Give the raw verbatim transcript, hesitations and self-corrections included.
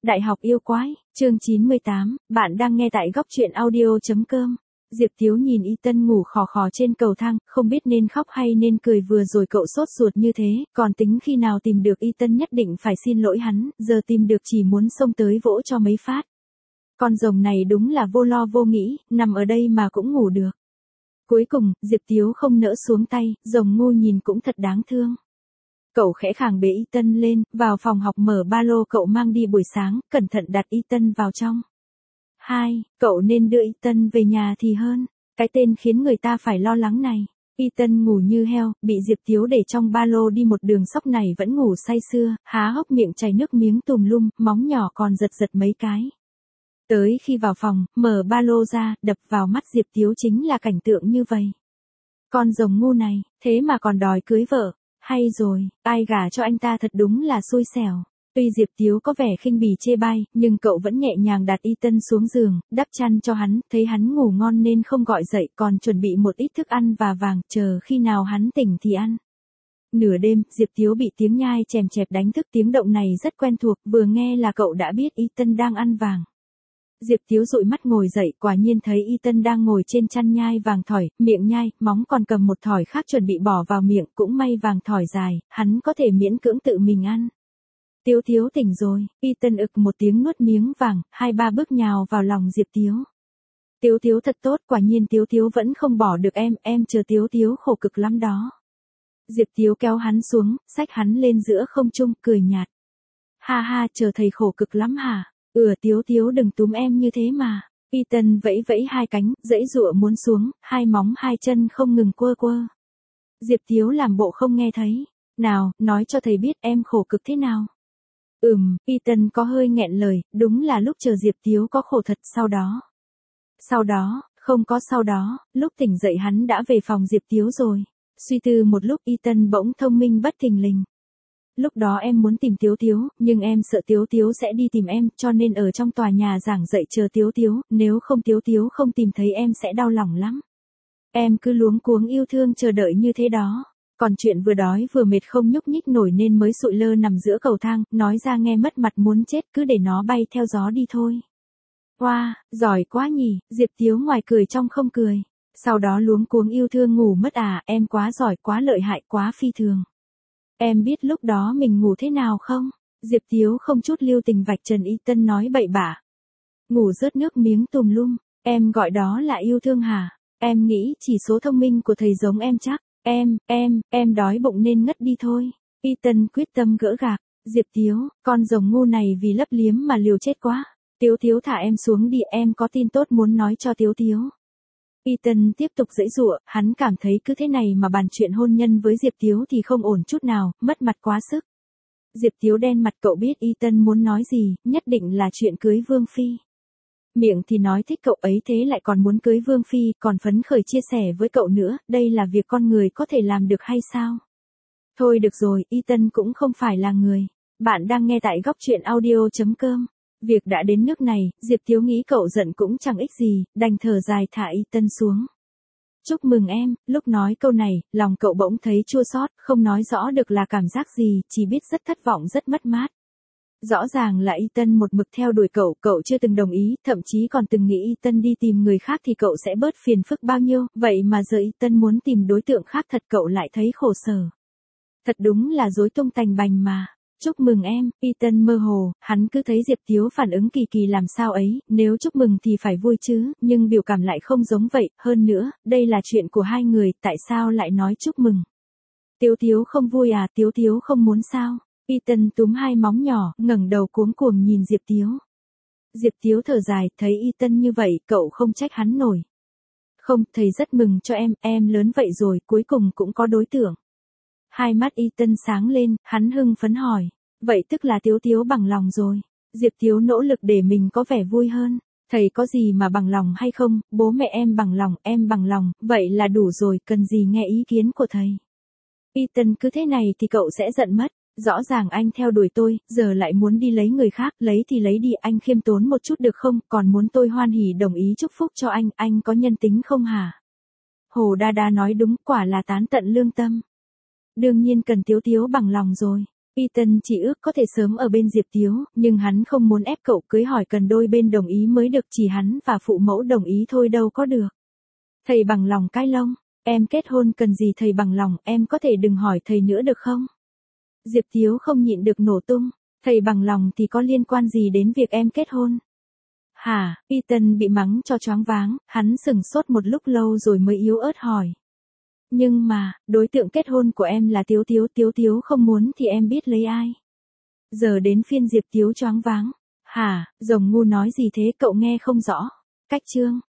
Đại học yêu quái, chương chín mươi tám, bạn đang nghe tại góc truyện audio.com. Diệp Tiếu nhìn Y Tân ngủ khò khò trên cầu thang, không biết nên khóc hay nên cười, vừa rồi cậu sốt ruột như thế, còn tính khi nào tìm được Y Tân nhất định phải xin lỗi hắn, giờ tìm được chỉ muốn xông tới vỗ cho mấy phát. Con rồng này đúng là vô lo vô nghĩ, nằm ở đây mà cũng ngủ được. Cuối cùng, Diệp Tiếu không nỡ xuống tay, rồng ngu nhìn cũng thật đáng thương. Cậu khẽ khàng bế Y Tân lên, vào phòng học mở ba lô cậu mang đi buổi sáng, cẩn thận đặt Y Tân vào trong. Hai, cậu nên đưa Y Tân về nhà thì hơn. Cái tên khiến người ta phải lo lắng này. Y Tân ngủ như heo, bị Diệp Tiếu để trong ba lô đi một đường sóc này vẫn ngủ say sưa, há hốc miệng chảy nước miếng tùm lum, móng nhỏ còn giật giật mấy cái. Tới khi vào phòng, mở ba lô ra, đập vào mắt Diệp Tiếu chính là cảnh tượng như vậy. Con rồng ngu này, thế mà còn đòi cưới vợ. Hay rồi, ai gả cho anh ta thật đúng là xui xẻo. Tuy Diệp Tiếu có vẻ khinh bỉ chê bai, nhưng cậu vẫn nhẹ nhàng đặt Y Tân xuống giường, đắp chăn cho hắn, thấy hắn ngủ ngon nên không gọi dậy, còn chuẩn bị một ít thức ăn và vàng, chờ khi nào hắn tỉnh thì ăn. Nửa đêm, Diệp Tiếu bị tiếng nhai chèm chẹp đánh thức, tiếng động này rất quen thuộc, vừa nghe là cậu đã biết Y Tân đang ăn vàng. Diệp Tiếu dụi mắt ngồi dậy, quả nhiên thấy Y Tân đang ngồi trên chăn nhai vàng thỏi, miệng nhai, móng còn cầm một thỏi khác chuẩn bị bỏ vào miệng, cũng may vàng thỏi dài, hắn có thể miễn cưỡng tự mình ăn. Tiếu Tiếu tỉnh rồi, Y Tân ực một tiếng nuốt miếng vàng, hai ba bước nhào vào lòng Diệp Tiếu. Tiếu Tiếu thật tốt, quả nhiên Tiếu Tiếu vẫn không bỏ được em, em chờ Tiếu Tiếu khổ cực lắm đó. Diệp Tiếu kéo hắn xuống, xách hắn lên giữa không trung, cười nhạt. Ha ha, chờ thầy khổ cực lắm hả? Ừ, Tiếu Tiếu đừng túm em như thế mà. Y Tân vẫy vẫy hai cánh, dãy dụa muốn xuống, hai móng hai chân không ngừng quơ quơ. Diệp Tiếu làm bộ không nghe thấy. Nào, nói cho thầy biết em khổ cực thế nào. Ừm, Y Tân có hơi nghẹn lời, đúng là lúc chờ Diệp Tiếu có khổ thật, sau đó. Sau đó, không có sau đó, lúc tỉnh dậy hắn đã về phòng Diệp Tiếu rồi. Suy tư một lúc Y Tân bỗng thông minh bất thình lình. Lúc đó em muốn tìm Tiếu Tiếu, nhưng em sợ Tiếu Tiếu sẽ đi tìm em, cho nên ở trong tòa nhà giảng dạy chờ Tiếu Tiếu, nếu không Tiếu Tiếu không tìm thấy em sẽ đau lòng lắm. Em cứ luống cuống yêu thương chờ đợi như thế đó. Còn chuyện vừa đói vừa mệt không nhúc nhích nổi nên mới sụi lơ nằm giữa cầu thang, nói ra nghe mất mặt muốn chết, cứ để nó bay theo gió đi thôi. Wow, giỏi quá nhỉ, Diệp Tiếu ngoài cười trong không cười. Sau đó luống cuống yêu thương ngủ mất à, em quá giỏi, quá lợi hại, quá phi thường. Em biết lúc đó mình ngủ thế nào không? Diệp Tiếu không chút lưu tình vạch trần Y Tân nói bậy bạ. Ngủ rớt nước miếng tùm lum, em gọi đó là yêu thương hả? Em nghĩ chỉ số thông minh của thầy giống em chắc. Em, em, em đói bụng nên ngất đi thôi. Y Tân quyết tâm gỡ gạc. Diệp Tiếu, con rồng ngu này vì lấp liếm mà liều chết quá. Tiếu Tiếu thả em xuống đi, em có tin tốt muốn nói cho Tiếu Tiếu. Y Tân tiếp tục giãy giụa, hắn cảm thấy cứ thế này mà bàn chuyện hôn nhân với Diệp Tiếu thì không ổn chút nào, mất mặt quá sức. Diệp Tiếu đen mặt, cậu biết Y Tân muốn nói gì, nhất định là chuyện cưới Vương Phi. Miệng thì nói thích cậu ấy thế lại còn muốn cưới Vương Phi, còn phấn khởi chia sẻ với cậu nữa, đây là việc con người có thể làm được hay sao? Thôi được rồi, Y Tân cũng không phải là người. Bạn đang nghe tại góc truyện audio.com. Việc đã đến nước này, Diệp Tiếu nghĩ cậu giận cũng chẳng ích gì, đành thở dài thả Y Tân xuống. Chúc mừng em, lúc nói câu này, lòng cậu bỗng thấy chua xót, không nói rõ được là cảm giác gì, chỉ biết rất thất vọng rất mất mát. Rõ ràng là Y Tân một mực theo đuổi cậu, cậu chưa từng đồng ý, thậm chí còn từng nghĩ Y Tân đi tìm người khác thì cậu sẽ bớt phiền phức bao nhiêu, vậy mà giờ Y Tân muốn tìm đối tượng khác thật cậu lại thấy khổ sở. Thật đúng là rối tung tành bành mà. Chúc mừng em, Y Tân mơ hồ, hắn cứ thấy Diệp Tiếu phản ứng kỳ kỳ làm sao ấy, nếu chúc mừng thì phải vui chứ, nhưng biểu cảm lại không giống vậy, hơn nữa, đây là chuyện của hai người, tại sao lại nói chúc mừng? Tiếu Tiếu không vui à, Tiếu Tiếu không muốn sao? Y Tân túm hai móng nhỏ, ngẩng đầu cuống cuồng nhìn Diệp Tiếu. Diệp Tiếu thở dài, thấy Y Tân như vậy, cậu không trách hắn nổi. Không, thầy rất mừng cho em, em lớn vậy rồi, cuối cùng cũng có đối tượng. Hai mắt Y Tân sáng lên, hắn hưng phấn hỏi. Vậy tức là Tiếu Tiếu bằng lòng rồi. Diệp Tiếu nỗ lực để mình có vẻ vui hơn. Thầy có gì mà bằng lòng hay không, bố mẹ em bằng lòng, em bằng lòng, vậy là đủ rồi, cần gì nghe ý kiến của thầy. Y Tân cứ thế này thì cậu sẽ giận mất. Rõ ràng anh theo đuổi tôi, giờ lại muốn đi lấy người khác, lấy thì lấy đi, anh khiêm tốn một chút được không, còn muốn tôi hoan hỉ đồng ý chúc phúc cho anh, anh có nhân tính không hả? Hồ Đa Đa nói đúng, quả là tán tận lương tâm. Đương nhiên cần Tiếu Tiếu bằng lòng rồi. Ethan chỉ ước có thể sớm ở bên Diệp Tiếu, nhưng hắn không muốn ép cậu cưới hỏi cần đôi bên đồng ý mới được, chỉ hắn và phụ mẫu đồng ý thôi đâu có được. Thầy bằng lòng cái lông, em kết hôn cần gì thầy bằng lòng, em có thể đừng hỏi thầy nữa được không? Diệp Tiếu không nhịn được nổ tung, thầy bằng lòng thì có liên quan gì đến việc em kết hôn? Hả? Ethan bị mắng cho choáng váng, hắn sửng sốt một lúc lâu rồi mới yếu ớt hỏi. Nhưng mà, đối tượng kết hôn của em là Tiếu Tiếu, Tiếu Tiếu không muốn thì em biết lấy ai? Giờ đến phiên Diệp Tiếu choáng váng. Hả? Rồng ngu nói gì thế, cậu nghe không rõ. Cách chương